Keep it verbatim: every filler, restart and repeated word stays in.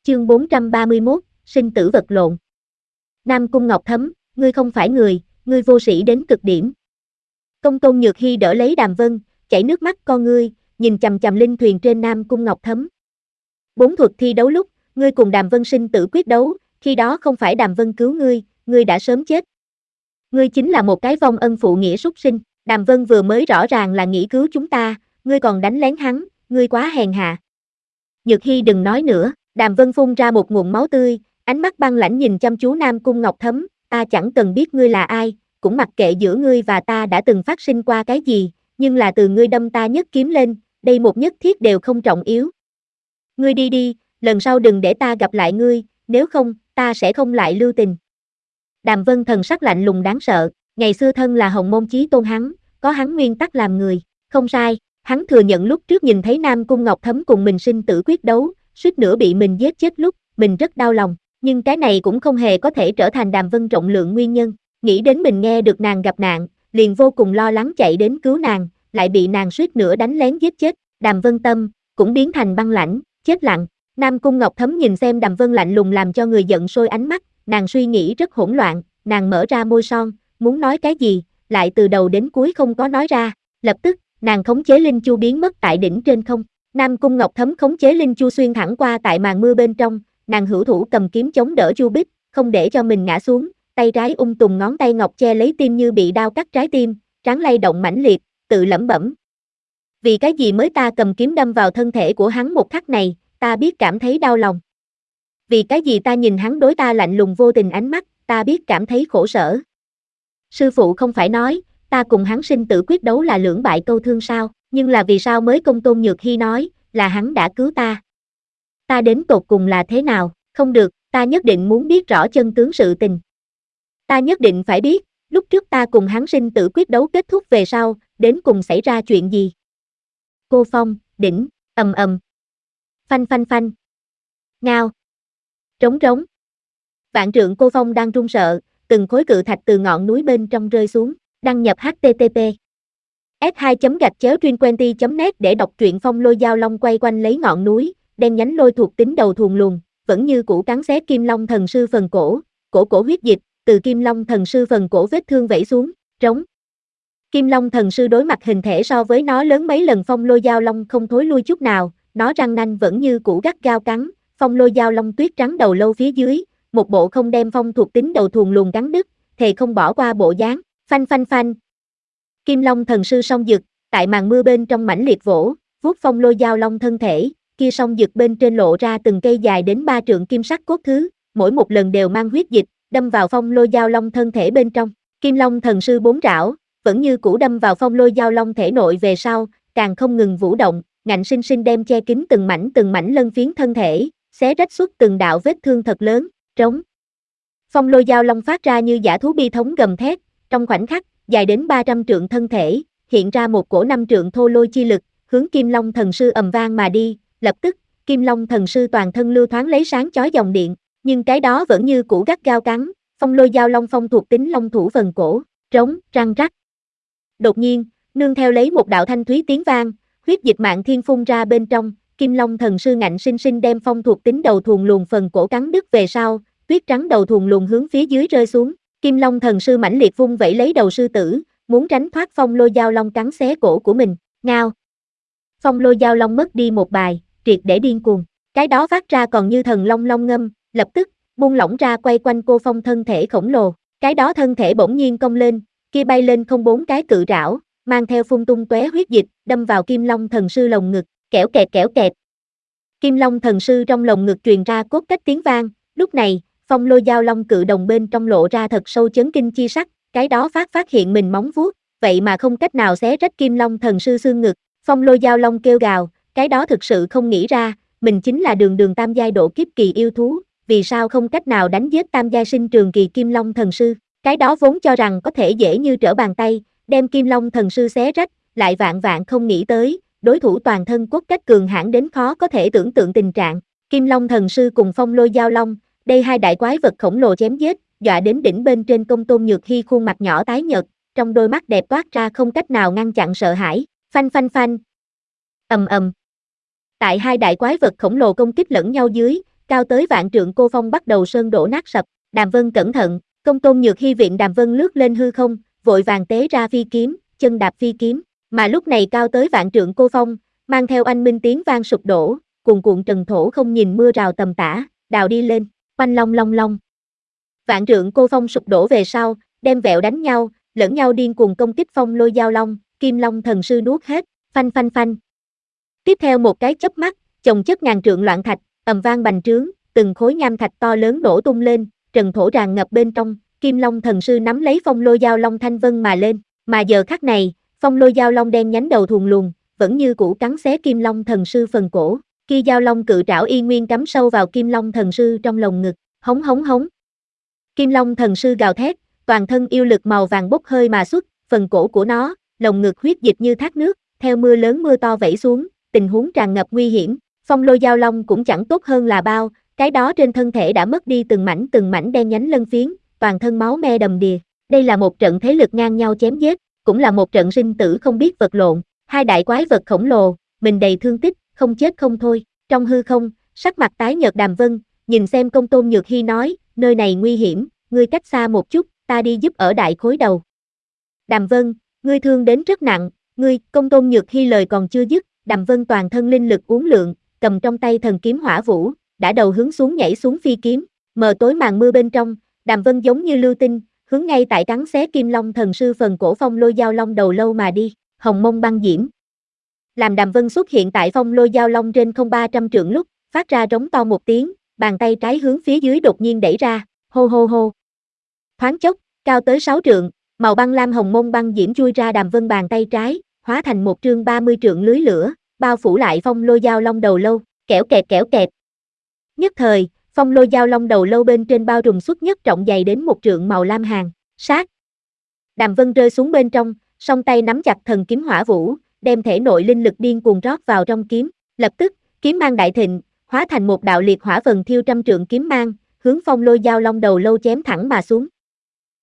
Chương bốn trăm ba mươi mốt, sinh tử vật lộn. Nam Cung Ngọc Thấm, ngươi không phải người, ngươi vô sĩ đến cực điểm. Công Tôn Nhược Hy đỡ lấy Đàm Vân, chảy nước mắt con ngươi, nhìn chằm chằm linh thuyền trên Nam Cung Ngọc Thấm. Bốn thuật thi đấu lúc, ngươi cùng Đàm Vân sinh tử quyết đấu, khi đó không phải Đàm Vân cứu ngươi, ngươi đã sớm chết. Ngươi chính là một cái vong ân phụ nghĩa súc sinh, Đàm Vân vừa mới rõ ràng là nghĩ cứu chúng ta, ngươi còn đánh lén hắn, ngươi quá hèn hạ. Nhược Hy đừng nói nữa. Đàm Vân phun ra một ngụm máu tươi, ánh mắt băng lãnh nhìn chăm chú Nam Cung Ngọc Thấm, ta chẳng cần biết ngươi là ai, cũng mặc kệ giữa ngươi và ta đã từng phát sinh qua cái gì, nhưng là từ ngươi đâm ta nhất kiếm lên, đây một nhất thiết đều không trọng yếu. Ngươi đi đi, lần sau đừng để ta gặp lại ngươi, nếu không, ta sẽ không lại lưu tình. Đàm Vân thần sắc lạnh lùng đáng sợ, ngày xưa thân là Hồng Môn chí tôn hắn, có hắn nguyên tắc làm người, không sai, hắn thừa nhận lúc trước nhìn thấy Nam Cung Ngọc Thấm cùng mình sinh tử quyết đấu, suýt nữa bị mình giết chết lúc, mình rất đau lòng, nhưng cái này cũng không hề có thể trở thành Đàm Vân rộng lượng nguyên nhân, nghĩ đến mình nghe được nàng gặp nạn, liền vô cùng lo lắng chạy đến cứu nàng, lại bị nàng suýt nữa đánh lén giết chết, Đàm Vân tâm, cũng biến thành băng lãnh, chết lặng, Nam Cung Ngọc Thấm nhìn xem Đàm Vân lạnh lùng làm cho người giận sôi ánh mắt, nàng suy nghĩ rất hỗn loạn, nàng mở ra môi son, muốn nói cái gì, lại từ đầu đến cuối không có nói ra, lập tức, nàng khống chế linh chu biến mất tại đỉnh trên không. Nam Cung Ngọc Thấm khống chế linh chu xuyên thẳng qua tại màn mưa bên trong, nàng hữu thủ cầm kiếm chống đỡ Chu Bích, không để cho mình ngã xuống, tay trái ung tùng ngón tay ngọc che lấy tim như bị đao cắt trái tim, trán lay động mãnh liệt, tự lẩm bẩm. Vì cái gì mới ta cầm kiếm đâm vào thân thể của hắn một khắc này, ta biết cảm thấy đau lòng. Vì cái gì ta nhìn hắn đối ta lạnh lùng vô tình ánh mắt, ta biết cảm thấy khổ sở. Sư phụ không phải nói, ta cùng hắn sinh tử quyết đấu là lưỡng bại câu thương sao? Nhưng là vì sao mới Công Tôn Nhược Hy nói, là hắn đã cứu ta. Ta đến tột cùng là thế nào, không được, ta nhất định muốn biết rõ chân tướng sự tình. Ta nhất định phải biết, lúc trước ta cùng hắn sinh tử quyết đấu kết thúc về sau, đến cùng xảy ra chuyện gì. Cô Phong, đỉnh, ầm ầm. Phanh phanh phanh. Ngao. Trống trống. Vạn trượng Cô Phong đang run sợ, từng khối cự thạch từ ngọn núi bên trong rơi xuống, đăng nhập H T T P. S hai chấm gạch chéo twenty chấm net để đọc truyện. Phong lôi giao long quay quanh lấy ngọn núi, đen nhánh lôi thuộc tính đầu thuồng luồng, vẫn như cũ cắn xé Kim Long thần sư phần cổ, cổ cổ huyết dịch, từ Kim Long thần sư phần cổ vết thương vẩy xuống, trống. Kim Long thần sư đối mặt hình thể so với nó lớn mấy lần phong lôi giao long không thối lui chút nào, nó răng nanh vẫn như cũ gắt gao cắn, phong lôi giao long tuyết trắng đầu lâu phía dưới, một bộ không đem phong thuộc tính đầu thuồng luồng cắn đứt, thề không bỏ qua bộ dáng, phanh phanh phanh. Kim Long thần sư song dực, tại màn mưa bên trong mãnh liệt vỗ, vuốt phong lôi giao long thân thể, kia song dực bên trên lộ ra từng cây dài đến ba trượng kim sắc cốt thứ, mỗi một lần đều mang huyết dịch, đâm vào phong lôi giao long thân thể bên trong. Kim Long thần sư bốn trảo, vẫn như cũ đâm vào phong lôi giao long thể nội về sau, càng không ngừng vũ động, ngạnh sinh sinh đem che kín từng mảnh từng mảnh lân phiến thân thể, xé rách xuất từng đạo vết thương thật lớn, trống. Phong lôi giao long phát ra như dã thú bi thống gầm thét, trong khoảnh khắc, dài đến ba trăm trượng thân thể, hiện ra một cổ năm trượng thô lôi chi lực, hướng Kim Long thần sư ầm vang mà đi, lập tức, Kim Long thần sư toàn thân lưu thoáng lấy sáng chói dòng điện, nhưng cái đó vẫn như cũ gắt gao cắn, phong lôi giao long phong thuộc tính long thủ phần cổ, trống, răng rắc. Đột nhiên, nương theo lấy một đạo thanh thúy tiếng vang, huyết dịch mạn thiên phun ra bên trong, Kim Long thần sư ngạnh sinh sinh đem phong thuộc tính đầu thuồng luồng phần cổ cắn đứt về sau, tuyết trắng đầu thuồng luồng hướng phía dưới rơi xuống. Kim Long thần sư mãnh liệt vung vẩy lấy đầu sư tử, muốn tránh thoát phong lôi giao long cắn xé cổ của mình, ngao. Phong lôi giao long mất đi một bài, triệt để điên cuồng, cái đó phát ra còn như thần long long ngâm, lập tức, buông lỏng ra quay quanh cô phong thân thể khổng lồ, cái đó thân thể bỗng nhiên cong lên, kia bay lên không bốn cái cự rảo, mang theo phun tung tóe huyết dịch, đâm vào Kim Long thần sư lồng ngực, kẽo kẹt kẽo kẹt. Kim Long thần sư trong lồng ngực truyền ra cốt cách tiếng vang, lúc này, phong lôi giao long cự đồng bên trong lộ ra thật sâu chấn kinh chi sắc, cái đó phát phát hiện mình móng vuốt, vậy mà không cách nào xé rách Kim Long thần sư xương ngực, phong lôi giao long kêu gào, cái đó thực sự không nghĩ ra, mình chính là đường đường tam giai độ kiếp kỳ yêu thú, vì sao không cách nào đánh giết tam giai sinh trường kỳ Kim Long thần sư, cái đó vốn cho rằng có thể dễ như trở bàn tay, đem Kim Long thần sư xé rách, lại vạn vạn không nghĩ tới, đối thủ toàn thân cốt cách cường hãn đến khó có thể tưởng tượng tình trạng, Kim Long thần sư cùng phong lôi giao long, đây hai đại quái vật khổng lồ chém giết, dọa đến đỉnh bên trên Công Tôn Nhược Hy khuôn mặt nhỏ tái nhợt, trong đôi mắt đẹp toát ra không cách nào ngăn chặn sợ hãi, phanh phanh phanh. Ầm ầm. Tại hai đại quái vật khổng lồ công kích lẫn nhau dưới, cao tới vạn trượng cô phong bắt đầu sơn đổ nát sập. Đàm Vân cẩn thận, công tôn nhược hy viện Đàm Vân lướt lên hư không, vội vàng tế ra phi kiếm, chân đạp phi kiếm, mà lúc này cao tới vạn trượng cô phong, mang theo oanh minh tiếng vang sụp đổ, cuồn cuộn trần thổ không nhìn mưa rào tầm tã, đào đi lên, oanh long long long. Vạn trượng cô phong sụp đổ về sau, đem vẹo đánh nhau, lẫn nhau điên cuồng công kích phong lôi giao long, kim long thần sư nuốt hết, phanh phanh phanh. Tiếp theo một cái chớp mắt, chồng chất ngàn trượng loạn thạch, ầm vang bành trướng, từng khối nham thạch to lớn nổ tung lên, trần thổ tràn ngập bên trong, kim long thần sư nắm lấy phong lôi giao long thanh vân mà lên, mà giờ khắc này, phong lôi giao long đen nhánh đầu thuần luồn, vẫn như cũ cắn xé kim long thần sư phần cổ, kia giao long cự trảo y nguyên cắm sâu vào kim long thần sư trong lồng ngực, hống hống hống. Kim long thần sư gào thét, toàn thân yêu lực màu vàng bốc hơi mà xuất, phần cổ của nó, lồng ngực huyết dịch như thác nước, theo mưa lớn mưa to vẩy xuống, tình huống tràn ngập nguy hiểm, phong lôi giao long cũng chẳng tốt hơn là bao, cái đó trên thân thể đã mất đi từng mảnh từng mảnh đen nhánh lân phiến, toàn thân máu me đầm đìa. Đây là một trận thế lực ngang nhau chém giết, cũng là một trận sinh tử không biết vật lộn, hai đại quái vật khổng lồ, mình đầy thương tích, không chết không thôi. Trong hư không, sắc mặt tái nhợt Đàm Vân, nhìn xem công tôn nhược hy nói, nơi này nguy hiểm, ngươi cách xa một chút, ta đi giúp ở đại khối đầu. Đàm Vân, ngươi thương đến rất nặng, ngươi, công tôn nhược hy lời còn chưa dứt, Đàm Vân toàn thân linh lực uốn lượn, cầm trong tay thần kiếm hỏa vũ, đã đầu hướng xuống nhảy xuống phi kiếm, mờ tối màn mưa bên trong, Đàm Vân giống như lưu tinh, hướng ngay tại cắn xé kim long thần sư phần cổ phong lôi giao long đầu lâu mà đi, hồng mông băng diễm. Làm Đàm Vân xuất hiện tại phong lôi giao long trên không ba trăm trượng lúc, phát ra rống to một tiếng, bàn tay trái hướng phía dưới đột nhiên đẩy ra, hô hô hô. Thoáng chốc, cao tới sáu trượng, màu băng lam hồng mông băng diễm chui ra Đàm Vân bàn tay trái, hóa thành một trương ba mươi trượng lưới lửa, bao phủ lại phong lôi giao long đầu lâu, kẽo kẹt kẽo kẹt. Nhất thời, phong lôi giao long đầu lâu bên trên bao trùm xuất nhất trọng dày đến một trượng màu lam hàn, sát. Đàm Vân rơi xuống bên trong, song tay nắm chặt thần kiếm hỏa vũ, đem thể nội linh lực điên cuồng rót vào trong kiếm, lập tức, kiếm mang đại thịnh, hóa thành một đạo liệt hỏa vần thiêu trăm trượng kiếm mang, hướng phong lôi giao long đầu lâu chém thẳng mà xuống.